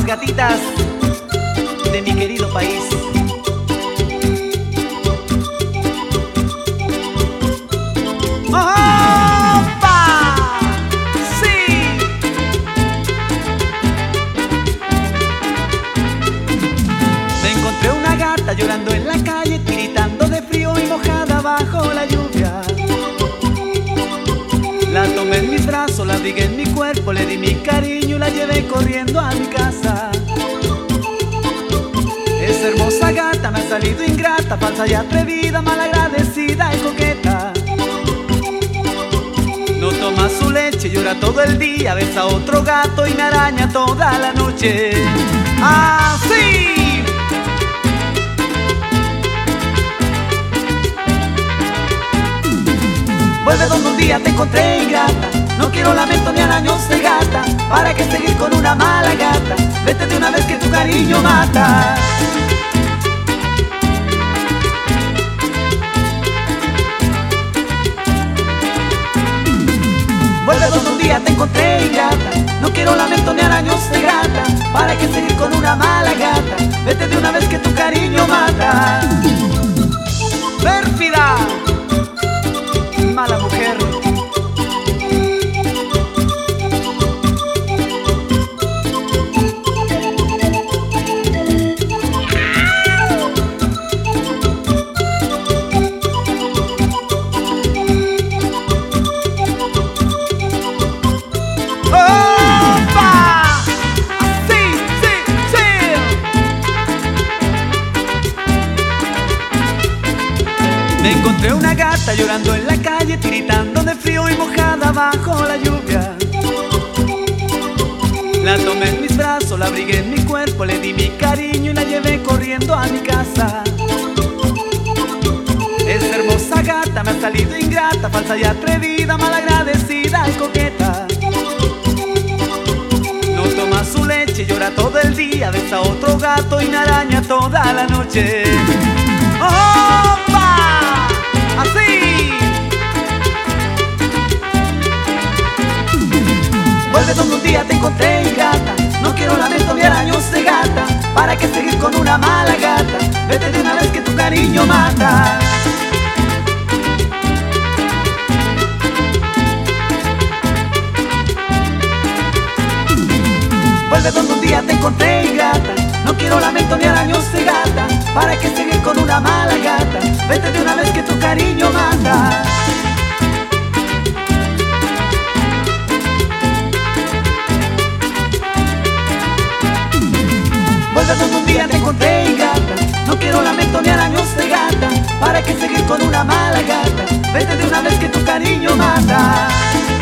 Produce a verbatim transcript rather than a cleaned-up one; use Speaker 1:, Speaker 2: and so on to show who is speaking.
Speaker 1: las gatitas de mi querido país. ¡Opa! ¡Sí! Me encontré una gata llorando en la calle, tiritando de frío y mojada bajo la lluvia. La tomé en mis brazos, la abrigué en mi cuerpo, le di mi cariño y la llevé corriendo a mi casa. Esa hermosa gata me ha salido ingrata, falsa y atrevida, malagradecida y coqueta. No toma su leche, llora todo el día, besa a otro gato y me araña toda la noche. ¡Así! Vuelve donde un día te encontré ingrata, no quiero lamento ni araños de gata. ¿Para qué seguir con una mala gata? Vete de una vez que tu cariño mata. Vuelve donde un día te encontré ingrata, no quiero lamento ni araños de gata. ¿Para qué seguir con una mala gata? Vete de una vez que tu cariño mata. ¡Pérfida! Mala mujer. Me encontré una gata llorando en la calle, tiritando de frío y mojada bajo la lluvia. La tomé en mis brazos, la abrigué en mi cuerpo, le di mi cariño y la llevé corriendo a mi casa. Esa hermosa gata me ha salido ingrata, falsa y atrevida, malagradecida y coqueta. No toma su leche, llora todo el día, besa a otro gato y me araña toda la noche. ¡Opa! ¡Así! Vuelve donde un día te encontré ingrata, no quiero lamento ni araños de gata. ¿Para qué seguir con una mala gata? Vete de una vez que tu cariño mata. Vuelve donde un día te encontré ingrata, no quiero lamento ni araños de gata. ¿Para qué seguir con una mala gata? Vete de una vez que tu cariño mata. Vuelve donde un día te encontré ingrata, no quiero lamento ni araños de gata. ¿Para qué seguir con una mala gata? Vete de una vez que tu cariño mata.